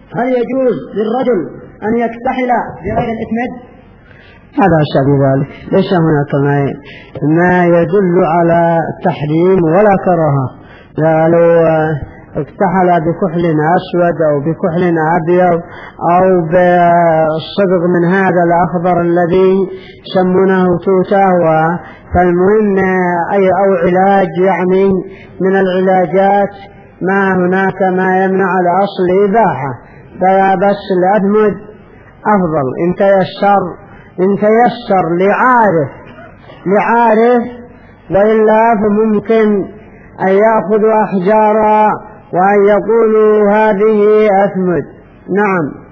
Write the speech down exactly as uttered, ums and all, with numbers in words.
هل يجوز للرجل أن يكتحل بغير الإسمد؟ هذا شأن ذلك، ليس هناك ما يدل على التحريم ولا كراهة. لو اكتحل بكحل أسود أو بكحل أبيض أو بالصبغ من هذا الأخضر الذي يسمونه توتا، فالمهم أي أو علاج يعني من العلاجات، ما هناك ما يمنع الأصل إباحة، فبس الأثمد أفضل إن تيسر إن تيسر لعارف لعارف وإلا فممكن أن يأخذوا أحجارا وأن يقولوا هذه أثمد. نعم.